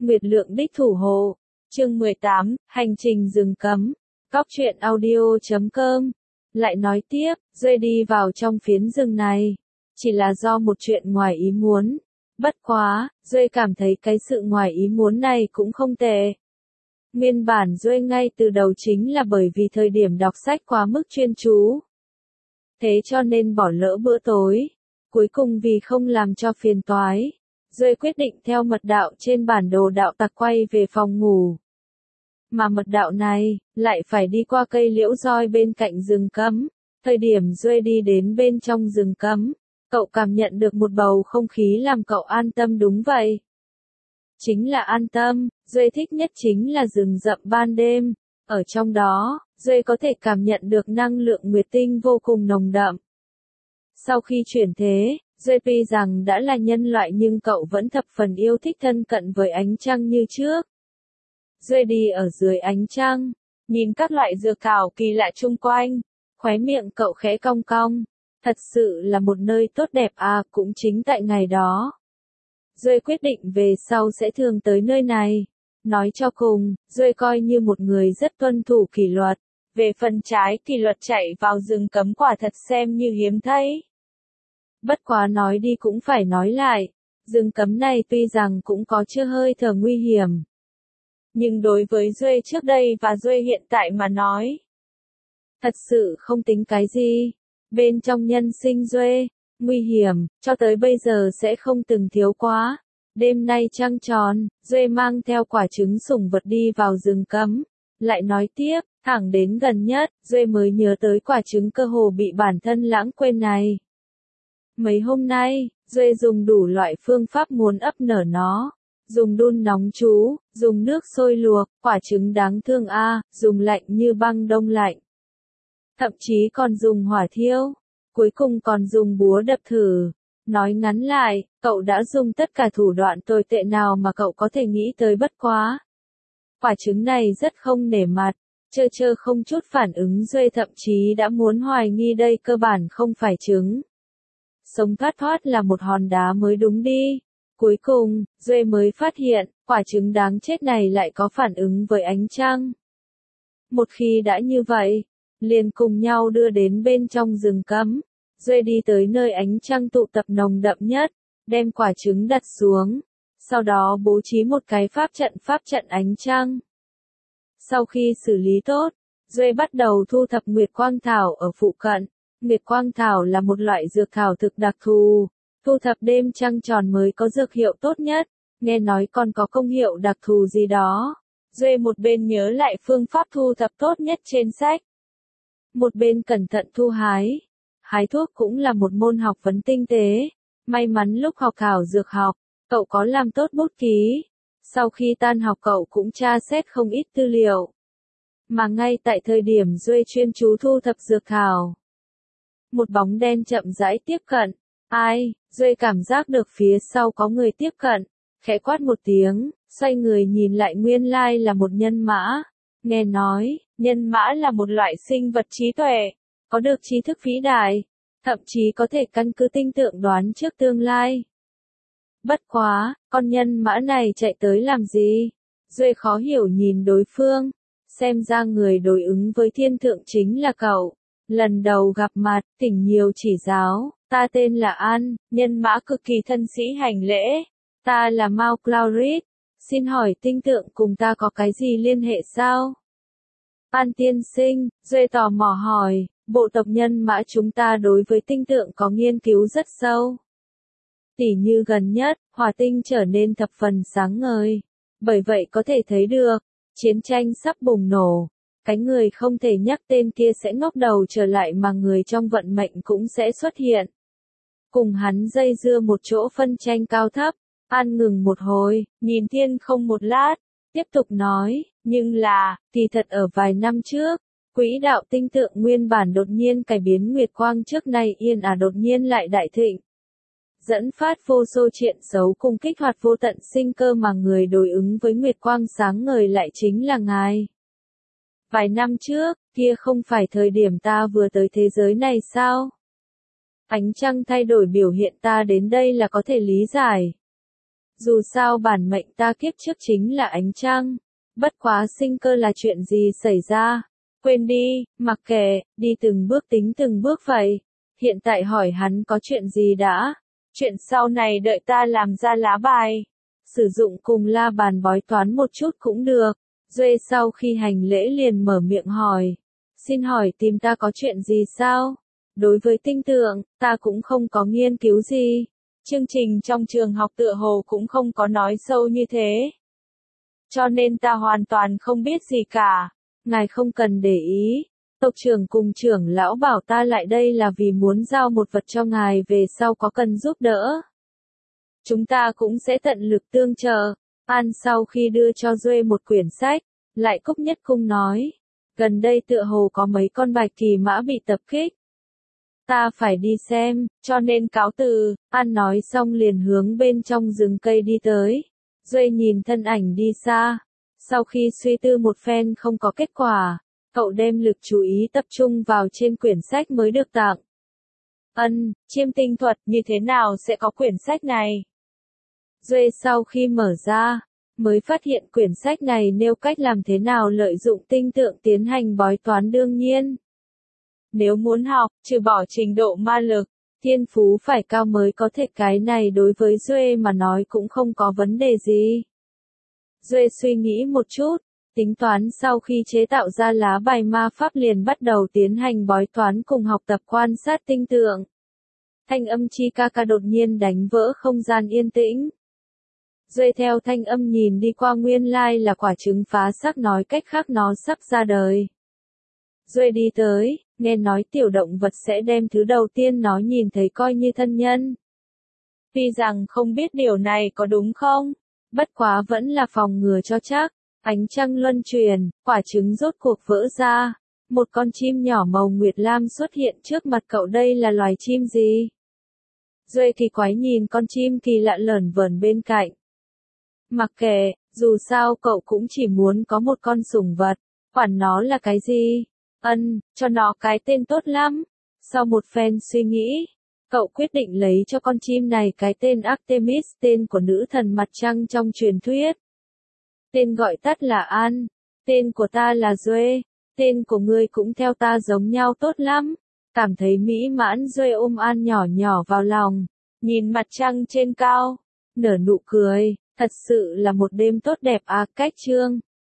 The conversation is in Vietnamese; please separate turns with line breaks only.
Nguyệt Lượng đích thủ hộ. Chương 18, Hành trình rừng cấm. Góc truyện audio.com. Lại nói tiếp, Duệ đi vào trong phiến rừng này. Chỉ là do một chuyện ngoài ý muốn. Bất quá, Duệ cảm thấy cái sự ngoài ý muốn này cũng không tệ. Nguyên bản Duệ ngay từ đầu chính là bởi vì thời điểm đọc sách quá mức chuyên chú. Thế cho nên bỏ lỡ bữa tối. Cuối cùng vì không làm cho phiền toái, Duệ quyết định theo mật đạo trên bản đồ đạo tặc quay về phòng ngủ. Mà mật đạo này, lại phải đi qua cây liễu roi bên cạnh rừng cấm. Thời điểm Duệ đi đến bên trong rừng cấm, cậu cảm nhận được một bầu không khí làm cậu an tâm. Đúng vậy. Chính là an tâm. Duệ thích nhất chính là rừng rậm ban đêm. Ở trong đó, Duệ có thể cảm nhận được năng lượng nguyệt tinh vô cùng nồng đậm. Sau khi chuyển thế, Duệ tuy rằng đã là nhân loại nhưng cậu vẫn thập phần yêu thích thân cận với ánh trăng như trước. Duệ đi ở dưới ánh trăng, nhìn các loại dược thảo kỳ lạ chung quanh, khóe miệng cậu khẽ cong cong. Thật sự là một nơi tốt đẹp à, cũng chính tại ngày đó. Duệ quyết định về sau sẽ thường tới nơi này. Nói cho cùng, Duệ coi như một người rất tuân thủ kỷ luật. Về phần trái kỷ luật chạy vào rừng cấm quả thật xem như hiếm thấy. Bất quá nói đi cũng phải nói lại, rừng cấm này tuy rằng cũng có chưa hơi thở nguy hiểm. Nhưng đối với Duệ trước đây và Duệ hiện tại mà nói, thật sự không tính cái gì. Bên trong nhân sinh Duệ, nguy hiểm, cho tới bây giờ sẽ không từng thiếu quá. Đêm nay trăng tròn, Duệ mang theo quả trứng sủng vật đi vào rừng cấm. Lại nói tiếp, thẳng đến gần nhất, Duệ mới nhớ tới quả trứng cơ hồ bị bản thân lãng quên này. Mấy hôm nay, Duệ dùng đủ loại phương pháp muốn ấp nở nó. Dùng đun nóng chú, dùng nước sôi luộc, quả trứng đáng thương a, dùng lạnh như băng đông lạnh. Thậm chí còn dùng hỏa thiêu, cuối cùng còn dùng búa đập thử. Nói ngắn lại, cậu đã dùng tất cả thủ đoạn tồi tệ nào mà cậu có thể nghĩ tới bất quá. Quả trứng này rất không nể mặt, chơ không chút phản ứng. Duệ thậm chí đã muốn hoài nghi đây cơ bản không phải trứng. Sống thoát là một hòn đá mới đúng đi. Cuối cùng, Duệ mới phát hiện, quả trứng đáng chết này lại có phản ứng với ánh trăng. Một khi đã như vậy, liền cùng nhau đưa đến bên trong rừng cấm. Duệ đi tới nơi ánh trăng tụ tập nồng đậm nhất, đem quả trứng đặt xuống, sau đó bố trí một cái pháp trận ánh trăng. Sau khi xử lý tốt, Duệ bắt đầu thu thập nguyệt quang thảo ở phụ cận. Nguyệt quang thảo là một loại dược thảo thực đặc thù, thu thập đêm trăng tròn mới có dược hiệu tốt nhất, nghe nói còn có công hiệu đặc thù gì đó. Duệ một bên nhớ lại phương pháp thu thập tốt nhất trên sách, một bên cẩn thận thu hái. Hái thuốc cũng là một môn học vấn tinh tế. May mắn lúc học khảo dược học, cậu có làm tốt bút ký. Sau khi tan học cậu cũng tra xét không ít tư liệu. Mà ngay tại thời điểm Duệ chuyên chú thu thập dược thảo, một bóng đen chậm rãi tiếp cận. Ai? Duệ cảm giác được phía sau có người tiếp cận, khẽ quát một tiếng, xoay người nhìn lại nguyên lai là một nhân mã. Nghe nói, nhân mã là một loại sinh vật trí tuệ, có được trí thức vĩ đại, thậm chí có thể căn cứ tinh tượng đoán trước tương lai. Bất quá, con nhân mã này chạy tới làm gì? Duệ khó hiểu nhìn đối phương, xem ra người đối ứng với thiên thượng chính là cậu. Lần đầu gặp mặt, thỉnh nhiều chỉ giáo. Ta tên là An, nhân mã cực kỳ thân sĩ hành lễ. Ta là Mao Claurit, xin hỏi tinh tượng cùng ta có cái gì liên hệ sao? An tiên sinh, Duệ tò mò hỏi, bộ tộc nhân mã chúng ta đối với tinh tượng có nghiên cứu rất sâu. Tỉ như gần nhất, hỏa tinh trở nên thập phần sáng ngời. Bởi vậy có thể thấy được, chiến tranh sắp bùng nổ. Cái người không thể nhắc tên kia sẽ ngóc đầu trở lại mà người trong vận mệnh cũng sẽ xuất hiện. Cùng hắn dây dưa một chỗ phân tranh cao thấp. An ngừng một hồi, nhìn thiên không một lát, tiếp tục nói, nhưng là, kỳ thật ở vài năm trước, quỹ đạo tinh tượng nguyên bản đột nhiên cải biến nguyệt quang trước nay yên đột nhiên lại đại thịnh. Dẫn phát vô số chuyện xấu cùng kích hoạt vô tận sinh cơ mà người đối ứng với nguyệt quang sáng ngời lại chính là ngài. Vài năm trước, kia không phải thời điểm ta vừa tới thế giới này sao? Ánh trăng thay đổi biểu hiện ta đến đây là có thể lý giải. Dù sao bản mệnh ta kiếp trước chính là ánh trăng. Bất quá sinh cơ là chuyện gì xảy ra? Quên đi, mặc kệ, đi từng bước tính từng bước vậy. Hiện tại hỏi hắn có chuyện gì đã? Chuyện sau này đợi ta làm ra lá bài. Sử dụng cùng la bàn bói toán một chút cũng được. Duệ sau khi hành lễ liền mở miệng hỏi. Xin hỏi tìm ta có chuyện gì sao? Đối với tinh tượng, ta cũng không có nghiên cứu gì. Chương trình trong trường học tựa hồ cũng không có nói sâu như thế. Cho nên ta hoàn toàn không biết gì cả. Ngài không cần để ý. Tộc trưởng cùng trưởng lão bảo ta lại đây là vì muốn giao một vật cho ngài về sau có cần giúp đỡ. Chúng ta cũng sẽ tận lực tương trợ. An sau khi đưa cho Duệ một quyển sách, lại Cúc Nhất Cung nói. Gần đây tựa hồ có mấy con bạch kỳ mã bị tập kích. Ta phải đi xem, cho nên cáo từ. An nói xong liền hướng bên trong rừng cây đi tới. Duệ nhìn thân ảnh đi xa. Sau khi suy tư một phen không có kết quả, cậu đem lực chú ý tập trung vào trên quyển sách mới được tặng. Chiêm tinh thuật như thế nào sẽ có quyển sách này? Duệ sau khi mở ra, mới phát hiện quyển sách này nêu cách làm thế nào lợi dụng tinh tượng tiến hành bói toán đương nhiên. Nếu muốn học, trừ bỏ trình độ ma lực, thiên phú phải cao mới có thể, cái này đối với Duệ mà nói cũng không có vấn đề gì. Duệ suy nghĩ một chút, tính toán sau khi chế tạo ra lá bài ma pháp liền bắt đầu tiến hành bói toán cùng học tập quan sát tinh tượng. Thanh âm Chikaka đột nhiên đánh vỡ không gian yên tĩnh. Duệ theo thanh âm nhìn đi qua nguyên lai là quả trứng phá xác, nói cách khác nó sắp ra đời. Duệ đi tới, nghe nói tiểu động vật sẽ đem thứ đầu tiên nó nhìn thấy coi như thân nhân. Tuy rằng không biết điều này có đúng không, bất quá vẫn là phòng ngừa cho chắc. Ánh trăng luân chuyển, quả trứng rốt cuộc vỡ ra. Một con chim nhỏ màu nguyệt lam xuất hiện trước mặt cậu, đây là loài chim gì? Duệ kỳ quái nhìn con chim kỳ lạ lởn vởn bên cạnh. Mặc kệ, dù sao cậu cũng chỉ muốn có một con sủng vật, quản nó là cái gì. Cho nó cái tên tốt lắm. Sau một phen suy nghĩ, cậu quyết định lấy cho con chim này cái tên Artemis, tên của nữ thần mặt trăng trong truyền thuyết. Tên gọi tắt là An. Tên của ta là Duệ. Tên của ngươi cũng theo ta giống nhau tốt lắm. Cảm thấy mỹ mãn, Duệ ôm An nhỏ nhỏ vào lòng, nhìn mặt trăng trên cao, nở nụ cười. Thật sự là một đêm tốt đẹp à. Cách chương